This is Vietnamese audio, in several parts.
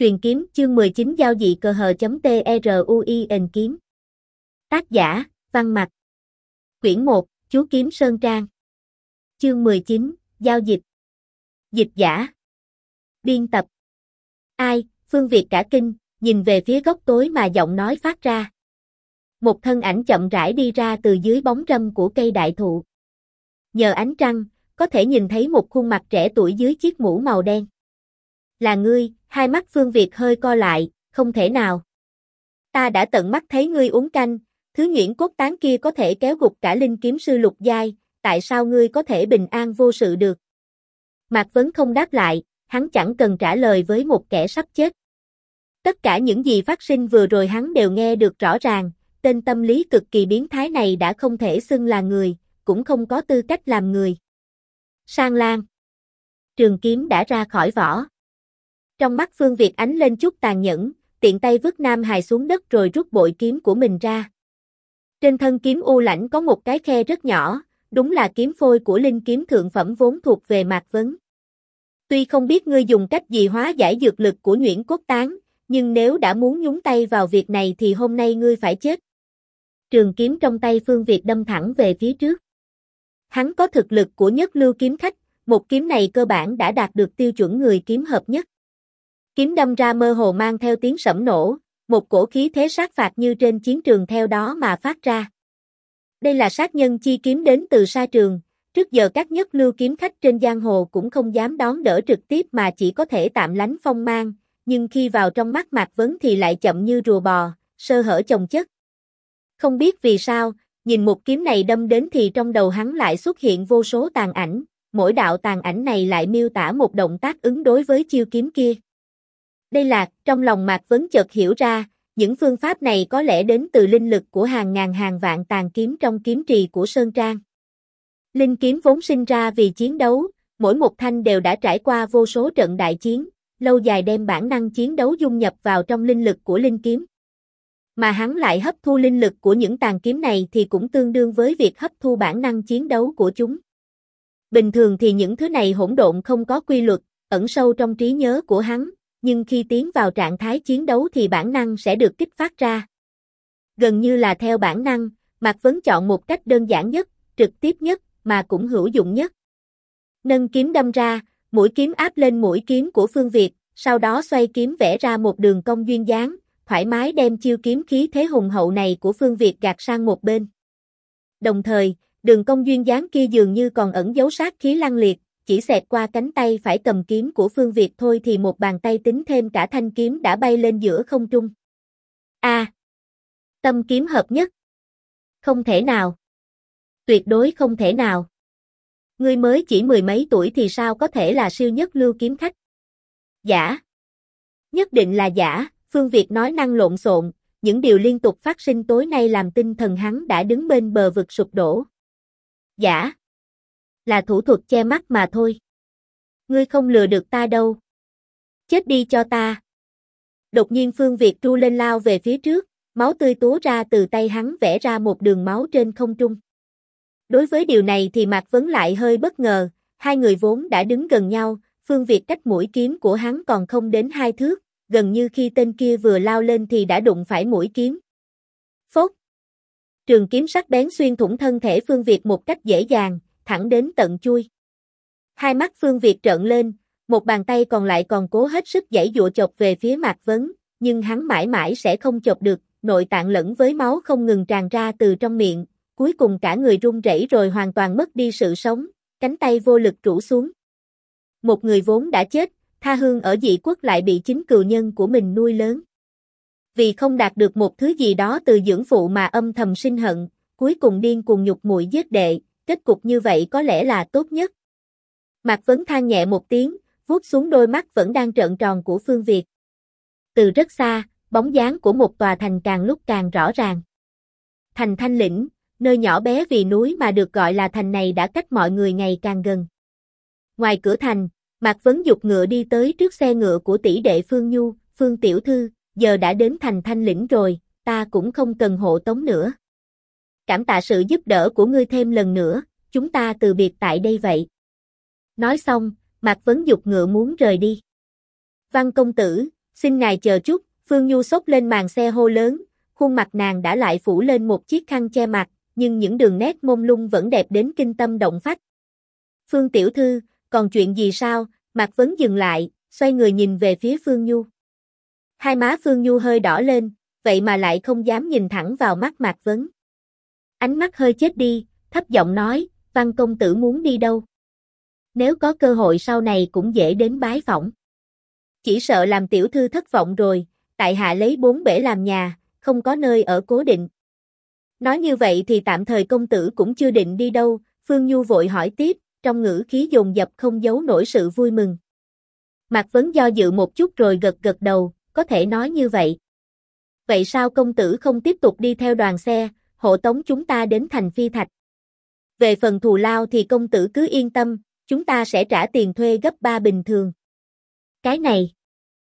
Truyền kiếm chương 19 giao dị cờ hờ.truin kiếm. Tác giả, Văn Mặc. Quyển 1, Chú Kiếm Sơn Trang. Chương 19, giao dịch. Dịch giả. Biên tập. Ai, Phương Việt cả kinh, nhìn về phía góc tối mà giọng nói phát ra. Một thân ảnh chậm rãi đi ra từ dưới bóng râm của cây đại thụ. Nhờ ánh trăng, có thể nhìn thấy một khuôn mặt trẻ tuổi dưới chiếc mũ màu đen. Là ngươi, hai mắt Phương Việt hơi co lại, không thể nào. Ta đã tận mắt thấy ngươi uống canh, thứ nhuyễn cốt tán kia có thể kéo gục cả linh kiếm sư lục giai, tại sao ngươi có thể bình an vô sự được? Mạc Vấn không đáp lại, hắn chẳng cần trả lời với một kẻ sắp chết. Tất cả những gì phát sinh vừa rồi hắn đều nghe được rõ ràng, tên tâm lý cực kỳ biến thái này đã không thể xưng là người, cũng không có tư cách làm người. Sang Lan. Trường kiếm đã ra khỏi vỏ. Trong mắt Phương Việt ánh lên chút tàn nhẫn, tiện tay vứt Nam Hài xuống đất rồi rút bội kiếm của mình ra. Trên thân kiếm u lãnh có một cái khe rất nhỏ, đúng là kiếm phôi của linh kiếm thượng phẩm vốn thuộc về Mạc Vấn. Tuy không biết ngươi dùng cách gì hóa giải dược lực của nhuyễn cốt tán, nhưng nếu đã muốn nhúng tay vào việc này thì hôm nay ngươi phải chết. Trường kiếm trong tay Phương Việt đâm thẳng về phía trước. Hắn có thực lực của nhất lưu kiếm khách, một kiếm này cơ bản đã đạt được tiêu chuẩn người kiếm hợp nhất. Kiếm đâm ra mơ hồ mang theo tiếng sẫm nổ, một cổ khí thế sát phạt như trên chiến trường theo đó mà phát ra. Đây là sát nhân chi kiếm đến từ sa trường, trước giờ các nhất lưu kiếm khách trên giang hồ cũng không dám đón đỡ trực tiếp mà chỉ có thể tạm lánh phong mang, nhưng khi vào trong mắt Mạc Vấn thì lại chậm như rùa bò, sơ hở chồng chất. Không biết vì sao, nhìn một kiếm này đâm đến thì trong đầu hắn lại xuất hiện vô số tàn ảnh, mỗi đạo tàn ảnh này lại miêu tả một động tác ứng đối với chiêu kiếm kia. Đây là, trong lòng Mạc Vấn chợt hiểu ra, những phương pháp này có lẽ đến từ linh lực của hàng ngàn hàng vạn tàn kiếm trong kiếm trì của Sơn Trang. Linh kiếm vốn sinh ra vì chiến đấu, mỗi một thanh đều đã trải qua vô số trận đại chiến, lâu dài đem bản năng chiến đấu dung nhập vào trong linh lực của linh kiếm. Mà hắn lại hấp thu linh lực của những tàn kiếm này thì cũng tương đương với việc hấp thu bản năng chiến đấu của chúng. Bình thường thì những thứ này hỗn độn không có quy luật, ẩn sâu trong trí nhớ của hắn, nhưng khi tiến vào trạng thái chiến đấu thì bản năng sẽ được kích phát ra. Gần như là theo bản năng, Mạc Vấn chọn một cách đơn giản nhất, trực tiếp nhất, mà cũng hữu dụng nhất. Nâng kiếm đâm ra, mũi kiếm áp lên mũi kiếm của Phương Việt, sau đó xoay kiếm vẽ ra một đường cong duyên dáng, thoải mái đem chiêu kiếm khí thế hùng hậu này của Phương Việt gạt sang một bên. Đồng thời, đường cong duyên dáng kia dường như còn ẩn giấu sát khí lăng liệt, chỉ xẹt qua cánh tay phải cầm kiếm của Phương Việt thôi thì một bàn tay tính thêm cả thanh kiếm đã bay lên giữa không trung. Tâm kiếm hợp nhất. Không thể nào. Tuyệt đối không thể nào. Ngươi mới chỉ mười mấy tuổi thì sao có thể là siêu nhất lưu kiếm khách? Giả. Nhất định là giả, Phương Việt nói năng lộn xộn, những điều liên tục phát sinh tối nay làm tinh thần hắn đã đứng bên bờ vực sụp đổ. Giả. Là thủ thuật che mắt mà thôi. Ngươi không lừa được ta đâu. Chết đi cho ta. Đột nhiên Phương Việt tru lên lao về phía trước, máu tươi túa ra từ tay hắn vẽ ra một đường máu trên không trung. Đối với điều này thì Mạc Vấn lại hơi bất ngờ, hai người vốn đã đứng gần nhau, Phương Việt cách mũi kiếm của hắn còn không đến 2 thước, gần như khi tên kia vừa lao lên thì đã đụng phải mũi kiếm. Phốt! Trường kiếm sắc bén xuyên thủng thân thể Phương Việt một cách dễ dàng, thẳng đến tận chui. Hai mắt Phương Việt trợn lên, một bàn tay còn lại còn cố hết sức giãy giụa chộp về phía Mạc Vấn, nhưng hắn mãi mãi sẽ không chộp được, nội tạng lẫn với máu không ngừng tràn ra từ trong miệng, cuối cùng cả người run rẩy rồi hoàn toàn mất đi sự sống, cánh tay vô lực rũ xuống. Một người vốn đã chết, tha hương ở dị quốc lại bị chính cừu nhân của mình nuôi lớn. Vì không đạt được một thứ gì đó từ dưỡng phụ mà âm thầm sinh hận, cuối cùng điên cuồng nhục muội giết đệ, kết cục như vậy có lẽ là tốt nhất. Mạc Vấn than nhẹ một tiếng, vuốt xuống đôi mắt vẫn đang trợn tròn của Phương Việt. Từ rất xa, bóng dáng của một tòa thành càng lúc càng rõ ràng. Thành Thanh Lĩnh, nơi nhỏ bé vì núi mà được gọi là thành này đã cách mọi người ngày càng gần. Ngoài cửa thành, Mạc Vấn giục ngựa đi tới trước xe ngựa của tỷ đệ Phương Nhu, Phương tiểu thư, giờ đã đến thành Thanh Lĩnh rồi, ta cũng không cần hộ tống nữa. Cảm tạ sự giúp đỡ của ngươi thêm lần nữa, chúng ta từ biệt tại đây vậy. Nói xong, Mạc Vấn giục ngựa muốn rời đi. Văn công tử, xin ngài chờ chút, Phương Nhu xốc lên màn xe hô lớn, khuôn mặt nàng đã lại phủ lên một chiếc khăn che mặt, nhưng những đường nét mông lung vẫn đẹp đến kinh tâm động phách. Phương tiểu thư, còn chuyện gì sao? Mạc Vấn dừng lại, xoay người nhìn về phía Phương Nhu. Hai má Phương Nhu hơi đỏ lên, vậy mà lại không dám nhìn thẳng vào mắt Mạc Vấn. Ánh mắt hơi chết đi, thấp giọng nói, Văn công tử muốn đi đâu? Nếu có cơ hội sau này cũng dễ đến bái phỏng. Chỉ sợ làm tiểu thư thất vọng rồi, tại hạ lấy 4 bể làm nhà, không có nơi ở cố định. Nói như vậy thì tạm thời công tử cũng chưa định đi đâu, Phương Nhu vội hỏi tiếp, trong ngữ khí dồn dập không giấu nổi sự vui mừng. Mạc Vấn do dự một chút rồi gật gật đầu, có thể nói như vậy. Vậy sao công tử không tiếp tục đi theo đoàn xe, hộ tống chúng ta đến thành Phi Thạch? Về phần thù lao thì công tử cứ yên tâm, chúng ta sẽ trả tiền thuê gấp 3 bình thường. Cái này.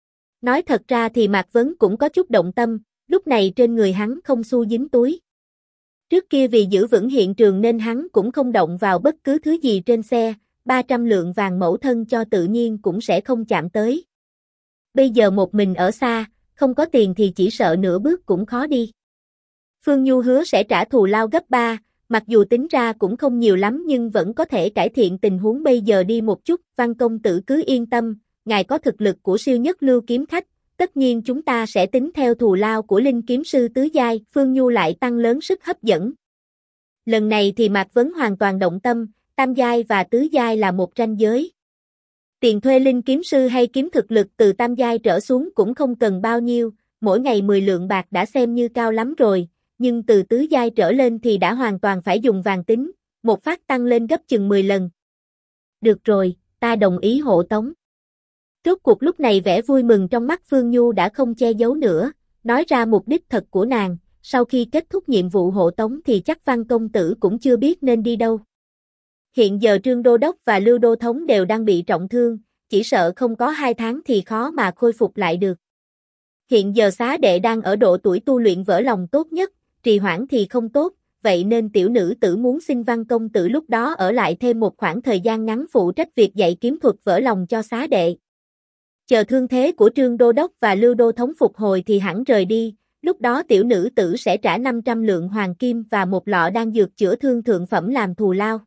Nói thật ra thì Mạc Vấn cũng có chút động tâm, lúc này trên người hắn không xu dính túi. Trước kia vì giữ vững hiện trường nên hắn cũng không động vào bất cứ thứ gì trên xe, 300 lượng vàng mẫu thân cho tự nhiên cũng sẽ không chạm tới. Bây giờ một mình ở xa, không có tiền thì chỉ sợ nửa bước cũng khó đi. Phương Nhu hứa sẽ trả thù lao gấp 3, mặc dù tính ra cũng không nhiều lắm nhưng vẫn có thể cải thiện tình huống bây giờ đi một chút. Văn công tử cứ yên tâm, ngài có thực lực của siêu nhất lưu kiếm khách, tất nhiên chúng ta sẽ tính theo thù lao của linh kiếm sư tứ giai. Phương Nhu lại tăng lớn sức hấp dẫn. Lần này thì Mạc Vấn hoàn toàn động tâm, tam giai và tứ giai là một ranh giới. Tiền thuê linh kiếm sư hay kiếm thực lực từ tam giai trở xuống cũng không cần bao nhiêu, mỗi ngày 10 lượng bạc đã xem như cao lắm rồi, nhưng từ tứ giai trở lên thì đã hoàn toàn phải dùng vàng tính, một phát tăng lên gấp chừng 10 lần. Được rồi, ta đồng ý hộ tống. Rốt cuộc lúc này vẻ vui mừng trong mắt Phương Nhu đã không che giấu nữa, nói ra mục đích thật của nàng, sau khi kết thúc nhiệm vụ hộ tống thì chắc Văn công tử cũng chưa biết nên đi đâu. Hiện giờ Trương Đô Đốc và Lưu Đô Thống đều đang bị trọng thương, chỉ sợ không có 2 tháng thì khó mà khôi phục lại được. Hiện giờ xá đệ đang ở độ tuổi tu luyện vỡ lòng tốt nhất, trì hoãn thì không tốt, vậy nên tiểu nữ tử muốn xin Văn công tử lúc đó ở lại thêm một khoảng thời gian ngắn phụ trách việc dạy kiếm thuật vỡ lòng cho xá đệ. Chờ thương thế của Trương Đô Đốc và Lưu Đô Thống phục hồi thì hẳn rời đi, lúc đó tiểu nữ tử sẽ trả 500 lượng hoàng kim và một lọ đan dược chữa thương thượng phẩm làm thù lao.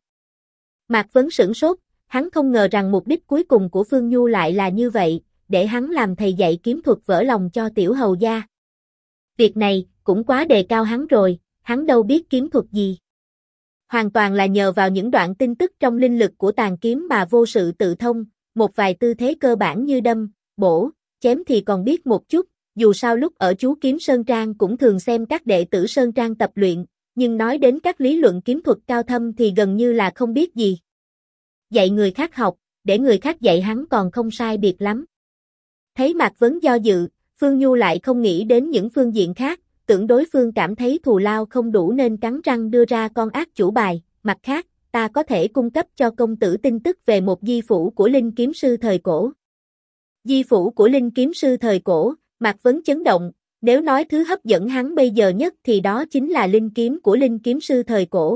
Mạc Vấn sửng sốt, hắn không ngờ rằng mục đích cuối cùng của Phương Nhu lại là như vậy, để hắn làm thầy dạy kiếm thuật vỡ lòng cho tiểu hầu gia. Việc này cũng quá đề cao hắn rồi, hắn đâu biết kiếm thuật gì. Hoàn toàn là nhờ vào những đoạn tin tức trong linh lực của tàn kiếm mà vô sự tự thông, một vài tư thế cơ bản như đâm, bổ, chém thì còn biết một chút, dù sao lúc ở chú kiếm Sơn Trang cũng thường xem các đệ tử Sơn Trang tập luyện, nhưng nói đến các lý luận kiếm thuật cao thâm thì gần như là không biết gì. Dạy người khác học, để người khác dạy hắn còn không sai biệt lắm. Thấy Mạc Vấn do dự, Phương Nhu lại không nghĩ đến những phương diện khác, tưởng đối phương cảm thấy thù lao không đủ nên cắn răng đưa ra con ác chủ bài. Mặt khác, ta có thể cung cấp cho công tử tin tức về một di phủ của linh kiếm sư thời cổ. Di phủ của linh kiếm sư thời cổ, Mạc Vấn chấn động, nếu nói thứ hấp dẫn hắn bây giờ nhất thì đó chính là linh kiếm của linh kiếm sư thời cổ.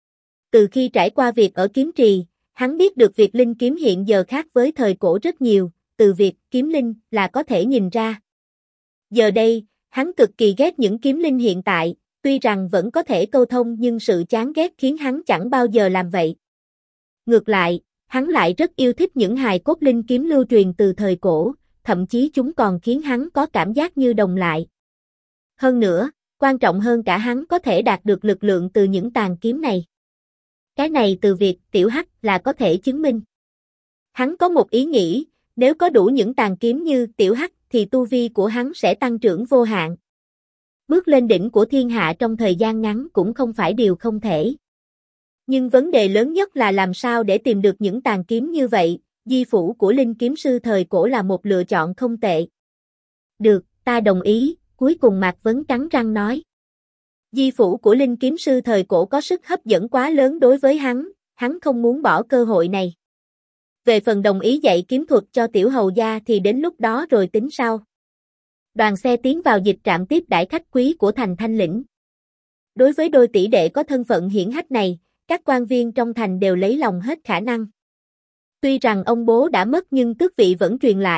Từ khi trải qua việc ở kiếm trì, hắn biết được việc linh kiếm hiện giờ khác với thời cổ rất nhiều, từ việc kiếm linh là có thể nhìn ra. Giờ đây, hắn cực kỳ ghét những kiếm linh hiện tại, tuy rằng vẫn có thể câu thông nhưng sự chán ghét khiến hắn chẳng bao giờ làm vậy. Ngược lại, hắn lại rất yêu thích những hài cốt linh kiếm lưu truyền từ thời cổ, thậm chí chúng còn khiến hắn có cảm giác như đồng lại. Hơn nữa, quan trọng hơn cả hắn có thể đạt được lực lượng từ những tàn kiếm này. Cái này từ việc tiểu hắc là có thể chứng minh. Hắn có một ý nghĩ, nếu có đủ những tàn kiếm như tiểu hắc thì tu vi của hắn sẽ tăng trưởng vô hạn. Bước lên đỉnh của thiên hạ trong thời gian ngắn cũng không phải điều không thể. Nhưng vấn đề lớn nhất là làm sao để tìm được những tàn kiếm như vậy, di phủ của linh kiếm sư thời cổ là một lựa chọn không tệ. Được, ta đồng ý, cuối cùng Mạc Vấn cắn răng nói. Di phủ của linh kiếm sư thời cổ có sức hấp dẫn quá lớn đối với hắn không muốn bỏ cơ hội này. Về phần đồng ý dạy kiếm thuật cho tiểu hầu gia thì đến lúc đó rồi tính sau. Đoàn xe tiến vào dịch trạm tiếp đãi khách quý của thành Thanh Lĩnh. Đối với đôi tỷ đệ có thân phận hiển hách này, các quan viên trong thành đều lấy lòng hết khả năng. Tuy rằng ông bố đã mất nhưng tước vị vẫn truyền lại,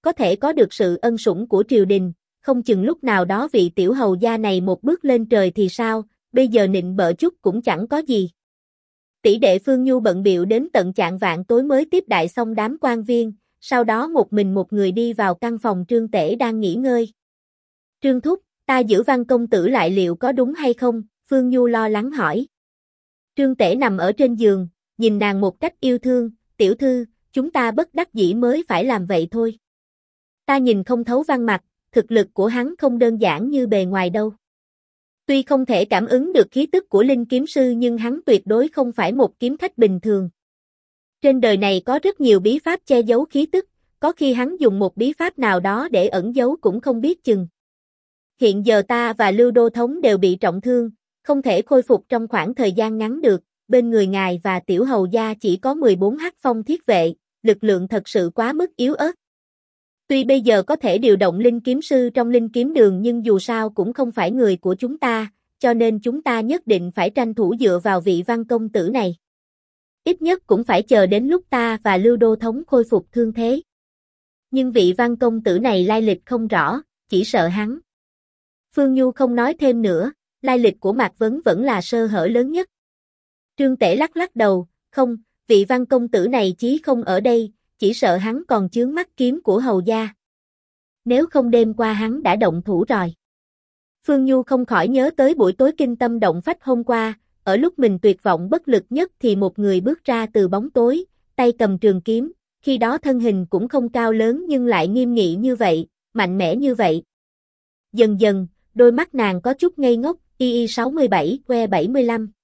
có thể có được sự ân sủng của triều đình, không chừng lúc nào đó vị tiểu hầu gia này một bước lên trời thì sao, bây giờ nịnh bợ chút cũng chẳng có gì. Tỷ đệ Phương Nhu bận bịu đến tận chạng vạng tối mới tiếp đãi xong đám quan viên, sau đó một mình một người đi vào căn phòng Trương Tể đang nghỉ ngơi. Trương Thúc, ta giữ Văn công tử lại liệu có đúng hay không? Phương Nhu lo lắng hỏi. Trương Tể nằm ở trên giường, nhìn nàng một cách yêu thương, tiểu thư, chúng ta bất đắc dĩ mới phải làm vậy thôi. Ta nhìn không thấu Văn mặt, thực lực của hắn không đơn giản như bề ngoài đâu. Tuy không thể cảm ứng được khí tức của linh kiếm sư nhưng hắn tuyệt đối không phải một kiếm khách bình thường. Trên đời này có rất nhiều bí pháp che giấu khí tức, có khi hắn dùng một bí pháp nào đó để ẩn giấu cũng không biết chừng. Hiện giờ ta và Lưu Đô Thống đều bị trọng thương, không thể khôi phục trong khoảng thời gian ngắn được, bên người ngài và tiểu hầu gia chỉ có 14 hắc phong thiết vệ, lực lượng thật sự quá mức yếu ớt. Tuy bây giờ có thể điều động linh kiếm sư trong linh kiếm đường nhưng dù sao cũng không phải người của chúng ta, cho nên chúng ta nhất định phải tranh thủ dựa vào vị Văn công tử này. Ít nhất cũng phải chờ đến lúc ta và Lưu Đô Thống khôi phục thương thế. Nhưng vị Văn công tử này lai lịch không rõ, chỉ sợ hắn. Phương Nhu không nói thêm nữa, lai lịch của Mạc Vấn vẫn là sơ hở lớn nhất. Trương Tể lắc lắc đầu, không, vị Văn công tử này chí không ở đây, chỉ sợ hắn còn chướng mắt kiếm của hầu gia. Nếu không đêm qua hắn đã động thủ rồi. Phương Nhu không khỏi nhớ tới buổi tối kinh tâm động phách hôm qua, ở lúc mình tuyệt vọng bất lực nhất thì một người bước ra từ bóng tối, tay cầm trường kiếm, khi đó thân hình cũng không cao lớn nhưng lại nghiêm nghị như vậy, mạnh mẽ như vậy. Dần dần, đôi mắt nàng có chút ngây ngốc, y 67, que 75.